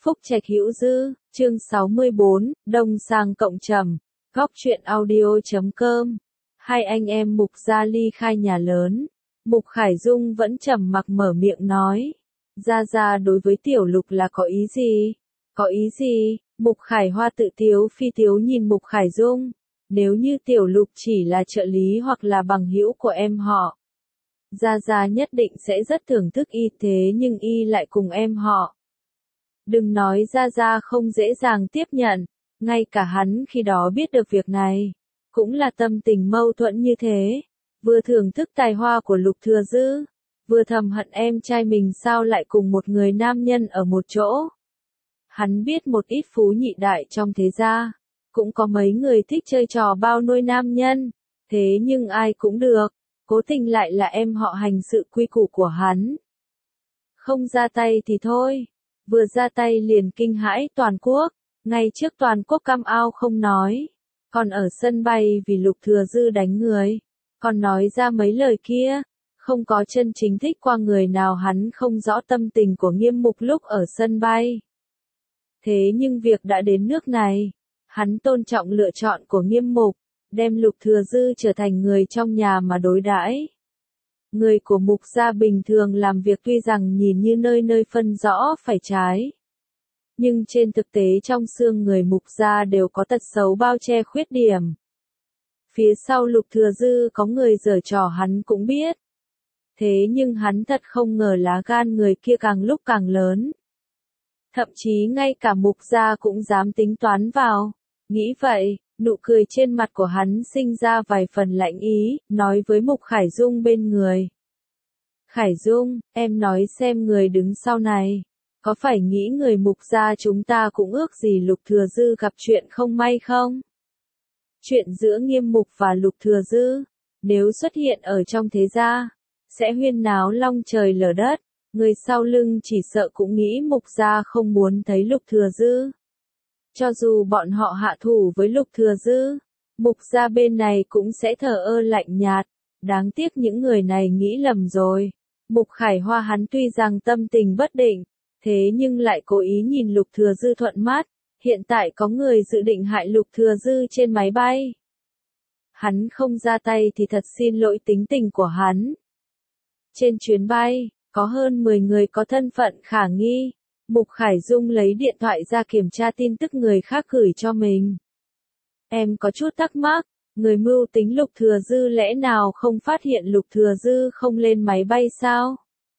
Phúc Trạch Hữu Dư, chương 64, Đông Sang Cộng Trầm, Góc truyện audio.com. Hai anh em Mục Gia ly khai nhà lớn. Mục Khải Dung vẫn trầm mặc mở miệng nói. Gia đối với Tiểu Lục là có ý gì? Có ý gì? Mục Khải Hoa tự tiếu phi tiếu nhìn Mục Khải Dung. Nếu như Tiểu Lục chỉ là trợ lý hoặc là bằng hữu của em họ, Gia nhất định sẽ rất thưởng thức y, thế nhưng y lại cùng em họ. Đừng nói Gia không dễ dàng tiếp nhận, ngay cả hắn khi đó biết được việc này, cũng là tâm tình mâu thuẫn như thế, vừa thưởng thức tài hoa của Lục Thừa Dư, vừa thầm hận em trai mình sao lại cùng một người nam nhân ở một chỗ. Hắn biết một ít phú nhị đại trong thế gia, cũng có mấy người thích chơi trò bao nuôi nam nhân, thế nhưng ai cũng được, cố tình lại là em họ hành sự quy củ của hắn. Không ra tay thì thôi, vừa ra tay liền kinh hãi toàn quốc, ngay trước toàn quốc cam ao không nói, còn ở sân bay vì Lục Thừa Dư đánh người, còn nói ra mấy lời kia, không có chân chính thích qua người nào. Hắn không rõ tâm tình của Nghiêm Mục lúc ở sân bay. Thế nhưng việc đã đến nước này, hắn tôn trọng lựa chọn của Nghiêm Mục, đem Lục Thừa Dư trở thành người trong nhà mà đối đãi. Người của Mục gia bình thường làm việc tuy rằng nhìn như nơi nơi phân rõ phải trái, nhưng trên thực tế trong xương người Mục gia đều có tật xấu bao che khuyết điểm. Phía sau Lục Thừa Dư có người giở trò hắn cũng biết. Thế nhưng hắn thật không ngờ lá gan người kia càng lúc càng lớn. Thậm chí ngay cả Mục gia cũng dám tính toán vào. Nghĩ vậy, nụ cười trên mặt của hắn sinh ra vài phần lạnh ý, nói với Mục Khải Dung bên người. Khải Dung, em nói xem người đứng sau này, có phải nghĩ người Mục gia chúng ta cũng ước gì Lục Thừa Dư gặp chuyện không may không? Chuyện giữa Nghiêm Mục và Lục Thừa Dư, nếu xuất hiện ở trong thế gia, sẽ huyên náo long trời lở đất, người sau lưng chỉ sợ cũng nghĩ Mục gia không muốn thấy Lục Thừa Dư. Cho dù bọn họ hạ thủ với Lục Thừa Dư, Mục gia bên này cũng sẽ thờ ơ lạnh nhạt, đáng tiếc những người này nghĩ lầm rồi. Mục Khải Hoa hắn tuy rằng tâm tình bất định, thế nhưng lại cố ý nhìn Lục Thừa Dư thuận mắt, hiện tại có người dự định hại Lục Thừa Dư trên máy bay. Hắn không ra tay thì thật xin lỗi tính tình của hắn. Trên chuyến bay, có hơn 10 người có thân phận khả nghi. Mục Khải Dung lấy điện thoại ra kiểm tra tin tức người khác gửi cho mình. Em có chút thắc mắc, người mưu tính Lục Thừa Dư lẽ nào không phát hiện Lục Thừa Dư không lên máy bay sao?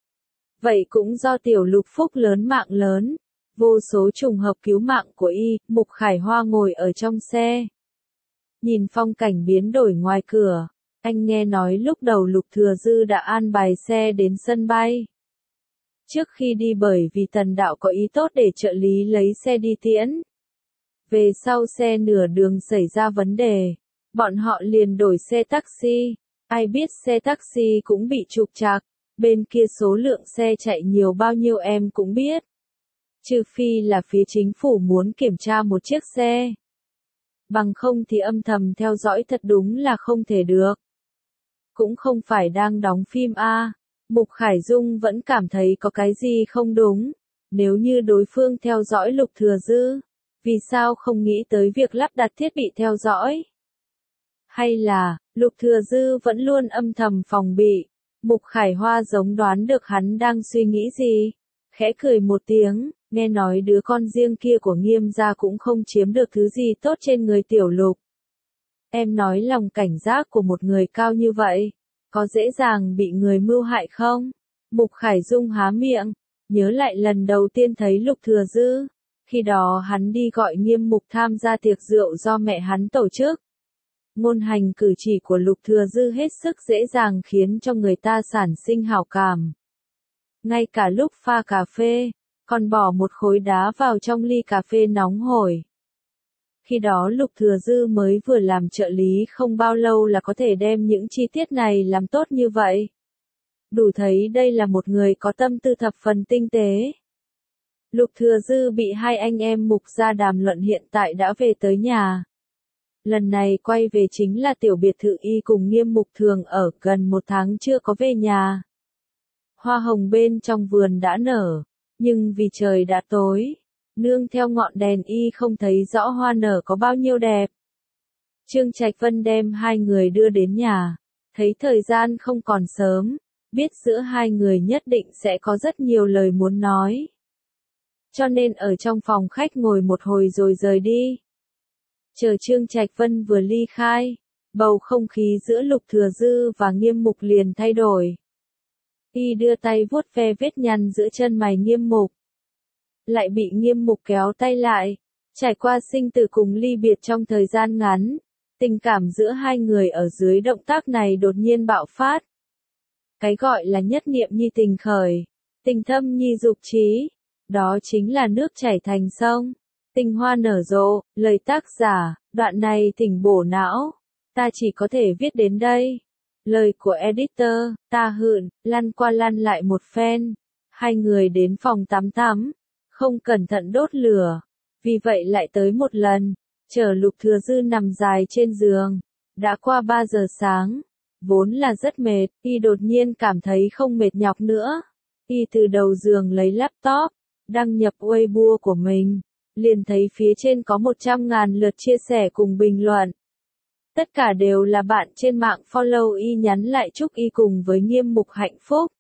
Vậy cũng do Tiểu Lục phúc lớn mạng lớn, vô số trùng hợp cứu mạng của y. Mục Khải Hoa ngồi ở trong xe, nhìn phong cảnh biến đổi ngoài cửa. Anh nghe nói lúc đầu Lục Thừa Dư đã an bài xe đến sân bay. Trước khi đi bởi vì Tần Đạo có ý tốt để trợ lý lấy xe đi tiễn. Về sau xe nửa đường xảy ra vấn đề, bọn họ liền đổi xe taxi. Ai biết xe taxi cũng bị trục trặc, bên kia số lượng xe chạy nhiều bao nhiêu em cũng biết. Trừ phi là phía chính phủ muốn kiểm tra một chiếc xe. Bằng không thì âm thầm theo dõi thật đúng là không thể được. Cũng không phải đang đóng phim a. Mục Khải Dung vẫn cảm thấy có cái gì không đúng. Nếu như đối phương theo dõi Lục Thừa Dư, vì sao không nghĩ tới việc lắp đặt thiết bị theo dõi? Hay là, Lục Thừa Dư vẫn luôn âm thầm phòng bị? Mục Khải Hoa giống đoán được hắn đang suy nghĩ gì. Khẽ cười một tiếng, nghe nói đứa con riêng kia của Nghiêm gia cũng không chiếm được thứ gì tốt trên người Tiểu Lục. Em nói lòng cảnh giác của một người cao như vậy, có dễ dàng bị người mưu hại không? Mục Khải Dung há miệng, nhớ lại lần đầu tiên thấy Lục Thừa Dư. Khi đó hắn đi gọi Nghiêm Mục tham gia tiệc rượu do mẹ hắn tổ chức. Ngôn hành cử chỉ của Lục Thừa Dư hết sức dễ dàng khiến cho người ta sản sinh hảo cảm. Ngay cả lúc pha cà phê, còn bỏ một khối đá vào trong ly cà phê nóng hổi. Khi đó Lục Thừa Dư mới vừa làm trợ lý không bao lâu là có thể đem những chi tiết này làm tốt như vậy. Đủ thấy đây là một người có tâm tư thập phần tinh tế. Lục Thừa Dư bị hai anh em Mục gia đàm luận hiện tại đã về tới nhà. Lần này quay về chính là tiểu biệt thự y cùng Nghiêm Mục thường ở, gần 1 tháng chưa có về nhà. Hoa hồng bên trong vườn đã nở, nhưng vì trời đã tối, Nương theo ngọn đèn y không thấy rõ hoa nở có bao nhiêu đẹp. Trương Trạch Vân đem hai người đưa đến nhà, thấy thời gian không còn sớm, biết giữa hai người nhất định sẽ có rất nhiều lời muốn nói. Cho nên ở trong phòng khách ngồi một hồi rồi rời đi. Chờ Trương Trạch Vân vừa ly khai, bầu không khí giữa Lục Thừa Dư và Nghiêm Mục liền thay đổi. Y đưa tay vuốt ve vết nhăn giữa chân mày Nghiêm Mục. Lại bị Nghiêm Mục kéo tay lại. Trải qua sinh tử cùng ly biệt trong thời gian ngắn, tình cảm giữa hai người ở dưới động tác này đột nhiên bạo phát. Cái gọi là nhất niệm nhi tình khởi, tình thâm nhi dục trí, đó chính là nước chảy thành sông, tình hoa nở rộ, lời tác giả, đoạn này thỉnh bổ não, ta chỉ có thể viết đến đây. Lời của editor, ta hượn, lăn qua lăn lại một phen, hai người đến phòng tắm, không cẩn thận đốt lửa, vì vậy lại tới một lần, chờ Lục Thừa Dư nằm dài trên giường, đã qua 3 giờ sáng, vốn là rất mệt, y đột nhiên cảm thấy không mệt nhọc nữa, y từ đầu giường lấy laptop, đăng nhập Weibo của mình, liền thấy phía trên có 100.000 lượt chia sẻ cùng bình luận. Tất cả đều là bạn trên mạng follow y nhắn lại chúc y cùng với Nghiêm Mục hạnh phúc.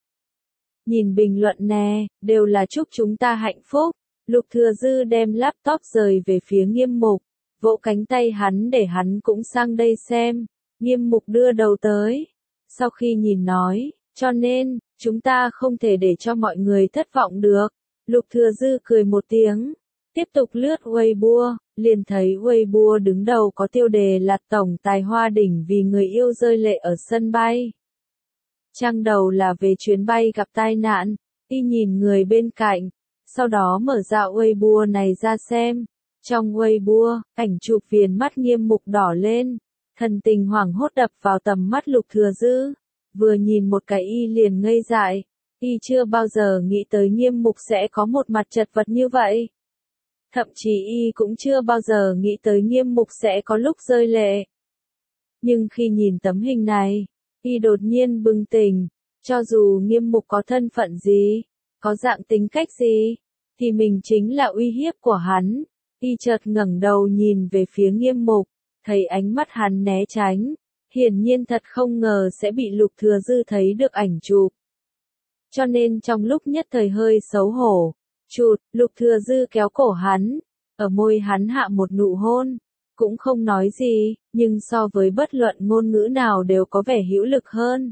Nhìn bình luận nè, đều là chúc chúng ta hạnh phúc. Lục Thừa Dư đem laptop rời về phía Nghiêm Mục, vỗ cánh tay hắn để hắn cũng sang đây xem. Nghiêm Mục đưa đầu tới. Sau khi nhìn nói, cho nên, chúng ta không thể để cho mọi người thất vọng được. Lục Thừa Dư cười một tiếng, tiếp tục lướt Weibo, liền thấy Weibo đứng đầu có tiêu đề là Tổng tài Hoa Đỉnh vì người yêu rơi lệ ở sân bay. Trang đầu là về chuyến bay gặp tai nạn, y nhìn người bên cạnh, sau đó mở ra Weibo này ra xem. Trong Weibo, ảnh chụp viền mắt Nghiêm Mục đỏ lên, thần tình hoảng hốt đập vào tầm mắt Lục Thừa Dư, vừa nhìn một cái y liền ngây dại, y chưa bao giờ nghĩ tới Nghiêm Mục sẽ có một mặt chật vật như vậy. Thậm chí y cũng chưa bao giờ nghĩ tới Nghiêm Mục sẽ có lúc rơi lệ. Nhưng khi nhìn tấm hình này, y đột nhiên bừng tỉnh, cho dù Nghiêm Mục có thân phận gì, có dạng tính cách gì, thì mình chính là uy hiếp của hắn. Y chợt ngẩng đầu nhìn về phía Nghiêm Mục, thấy ánh mắt hắn né tránh, hiển nhiên thật không ngờ sẽ bị Lục Thừa Dư thấy được ảnh chụp. Cho nên trong lúc nhất thời hơi xấu hổ, Lục Thừa Dư kéo cổ hắn, ở môi hắn hạ một nụ hôn, cũng không nói gì, nhưng so với bất luận ngôn ngữ nào đều có vẻ hữu lực hơn.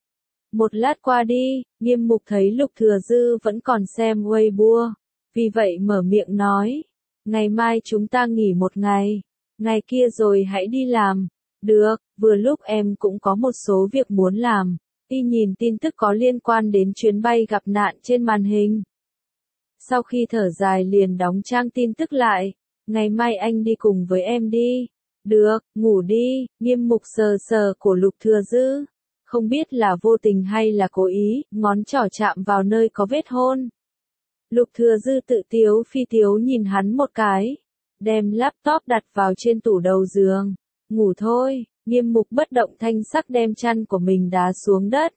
Một lát qua đi, Nghiêm Mục thấy Lục Thừa Dư vẫn còn xem Weibo, vì vậy mở miệng nói, ngày mai chúng ta nghỉ một ngày, ngày kia rồi hãy đi làm. Được, vừa lúc em cũng có một số việc muốn làm. Y nhìn tin tức có liên quan đến chuyến bay gặp nạn trên màn hình. Sau khi thở dài liền đóng trang tin tức lại, ngày mai anh đi cùng với em đi. Được, ngủ đi. Nghiêm Mục sờ sờ của Lục Thừa Dư, không biết là vô tình hay là cố ý, ngón trỏ chạm vào nơi có vết hôn. Lục Thừa Dư tự tiếu phi tiếu nhìn hắn một cái, đem laptop đặt vào trên tủ đầu giường. Ngủ thôi. Nghiêm Mục bất động thanh sắc đem chăn của mình đá xuống đất.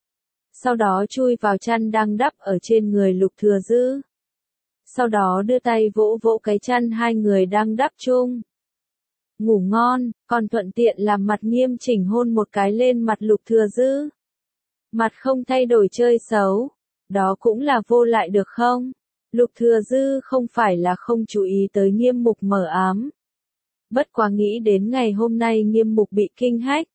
Sau đó chui vào chăn đang đắp ở trên người Lục Thừa Dư. Sau đó đưa tay vỗ vỗ cái chăn hai người đang đắp chung. Ngủ ngon, còn thuận tiện làm mặt nghiêm chỉnh hôn một cái lên mặt Lục Thừa Dư. Mặt không thay đổi chơi xấu, đó cũng là vô lại được không? Lục Thừa Dư không phải là không chú ý tới Nghiêm Mục mờ ám. Bất quá nghĩ đến ngày hôm nay Nghiêm Mục bị kinh hách.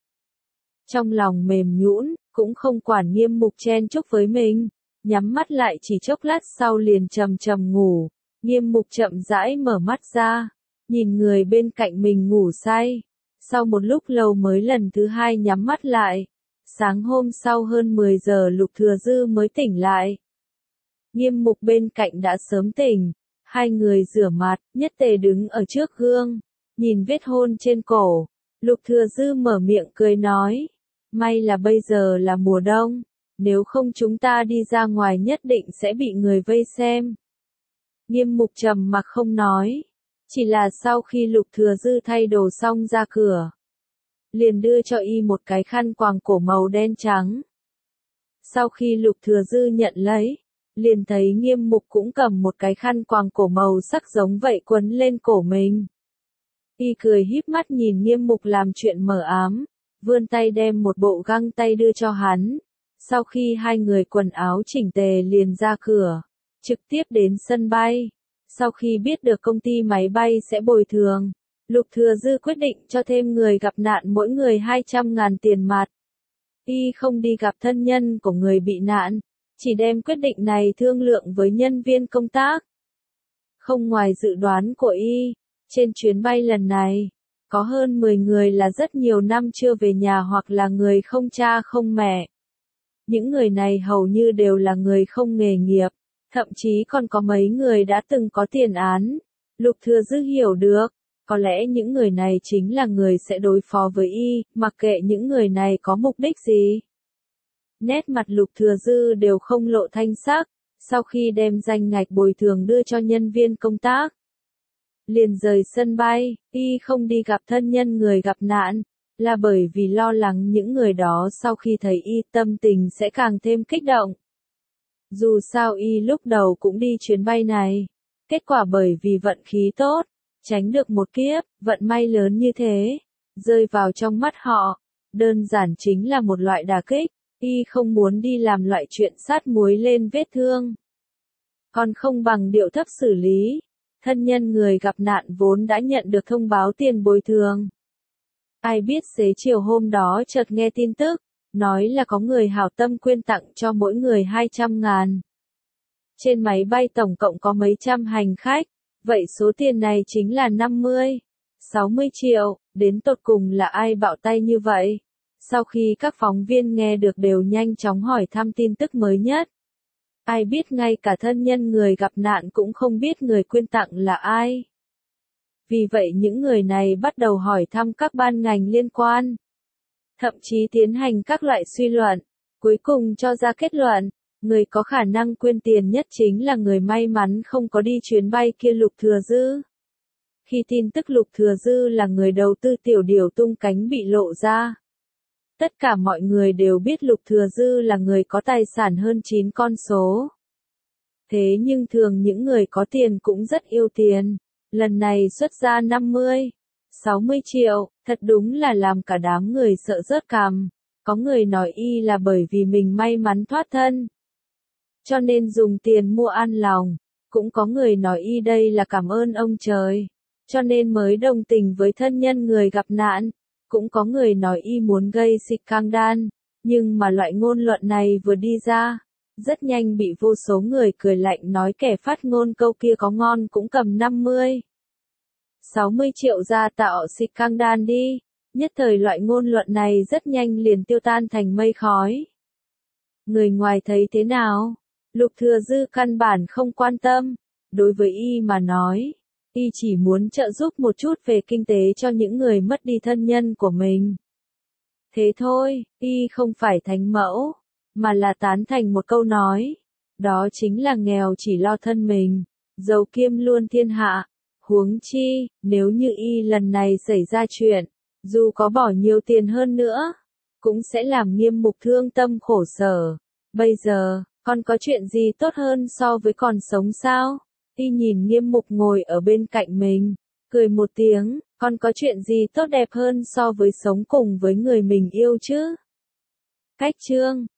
Trong lòng mềm nhũn, cũng không quản Nghiêm Mục chen chúc với mình, nhắm mắt lại chỉ chốc lát sau liền trầm trầm ngủ. Nghiêm Mục chậm rãi mở mắt ra, nhìn người bên cạnh mình ngủ say. Sau một lúc lâu mới lần thứ hai nhắm mắt lại. Sáng hôm sau hơn 10 giờ Lục Thừa Dư mới tỉnh lại. Nghiêm Mục bên cạnh đã sớm tỉnh, hai người rửa mặt, nhất tề đứng ở trước gương. Nhìn vết hôn trên cổ, Lục Thừa Dư mở miệng cười nói, may là bây giờ là mùa đông, nếu không chúng ta đi ra ngoài nhất định sẽ bị người vây xem. Nghiêm Mục trầm mặc không nói, chỉ là sau khi Lục Thừa Dư thay đồ xong ra cửa, liền đưa cho y một cái khăn quàng cổ màu đen trắng. Sau khi Lục Thừa Dư nhận lấy, liền thấy Nghiêm Mục cũng cầm một cái khăn quàng cổ màu sắc giống vậy quấn lên cổ mình. Y cười híp mắt nhìn Nghiêm Mục làm chuyện mờ ám, vươn tay đem một bộ găng tay đưa cho hắn. Sau khi hai người quần áo chỉnh tề liền ra cửa, trực tiếp đến sân bay. Sau khi biết được công ty máy bay sẽ bồi thường, Lục Thừa Dư quyết định cho thêm người gặp nạn mỗi người 200.000 tiền mặt. Y không đi gặp thân nhân của người bị nạn, chỉ đem quyết định này thương lượng với nhân viên công tác. Không ngoài dự đoán của Y, trên chuyến bay lần này, có hơn 10 người là rất nhiều năm chưa về nhà hoặc là người không cha không mẹ. Những người này hầu như đều là người không nghề nghiệp, thậm chí còn có mấy người đã từng có tiền án. Lục Thừa Dư hiểu được, có lẽ những người này chính là người sẽ đối phó với Y, mặc kệ những người này có mục đích gì. Nét mặt Lục Thừa Dư đều không lộ thanh sắc, sau khi đem danh ngạch bồi thường đưa cho nhân viên công tác. Liền rời sân bay, Y không đi gặp thân nhân người gặp nạn, là bởi vì lo lắng những người đó sau khi thấy Y tâm tình sẽ càng thêm kích động. Dù sao Y lúc đầu cũng đi chuyến bay này, kết quả bởi vì vận khí tốt, tránh được một kiếp, vận may lớn như thế, rơi vào trong mắt họ, đơn giản chính là một loại đả kích. Y không muốn đi làm loại chuyện sát muối lên vết thương, còn không bằng điệu thấp xử lý. Thân nhân người gặp nạn vốn đã nhận được thông báo tiền bồi thường. Ai biết xế chiều hôm đó chợt nghe tin tức, nói là có người hảo tâm quyên tặng cho mỗi người 200.000. Trên máy bay tổng cộng có mấy trăm hành khách, vậy số tiền này chính là 50, 60 triệu, đến tột cùng là ai bạo tay như vậy? Sau khi các phóng viên nghe được đều nhanh chóng hỏi thăm tin tức mới nhất. Ai biết ngay cả thân nhân người gặp nạn cũng không biết người quyên tặng là ai. Vì vậy những người này bắt đầu hỏi thăm các ban ngành liên quan. Thậm chí tiến hành các loại suy luận, cuối cùng cho ra kết luận, người có khả năng quyên tiền nhất chính là người may mắn không có đi chuyến bay kia Lục Thừa Dư. Khi tin tức Lục Thừa Dư là người đầu tư tiểu điểu tung cánh bị lộ ra, tất cả mọi người đều biết Lục Thừa Dư là người có tài sản hơn 9 con số. Thế nhưng thường những người có tiền cũng rất yêu tiền. Lần này xuất ra 50, 60 triệu, thật đúng là làm cả đám người sợ rớt cằm. Có người nói Y là bởi vì mình may mắn thoát thân, cho nên dùng tiền mua an lòng. Cũng có người nói Y đây là cảm ơn ông trời, cho nên mới đồng tình với thân nhân người gặp nạn. Cũng có người nói Y muốn gây scandal, nhưng mà loại ngôn luận này vừa đi ra, rất nhanh bị vô số người cười lạnh nói kẻ phát ngôn câu kia có ngon cũng cầm 50, 60 triệu ra tạo scandal đi. Nhất thời loại ngôn luận này rất nhanh liền tiêu tan thành mây khói. Người ngoài thấy thế nào? Lục Thừa Dư căn bản không quan tâm. Đối với Y mà nói, Y chỉ muốn trợ giúp một chút về kinh tế cho những người mất đi thân nhân của mình. Thế thôi, Y không phải thánh mẫu, mà là tán thành một câu nói. Đó chính là nghèo chỉ lo thân mình, giàu kiêm luôn thiên hạ. Huống chi, nếu như Y lần này xảy ra chuyện, dù có bỏ nhiều tiền hơn nữa, cũng sẽ làm Nghiêm Mục thương tâm khổ sở. Bây giờ, còn có chuyện gì tốt hơn so với còn sống sao? Y nhìn Nghiêm Mục ngồi ở bên cạnh mình, cười một tiếng, còn có chuyện gì tốt đẹp hơn so với sống cùng với người mình yêu chứ? Cách chương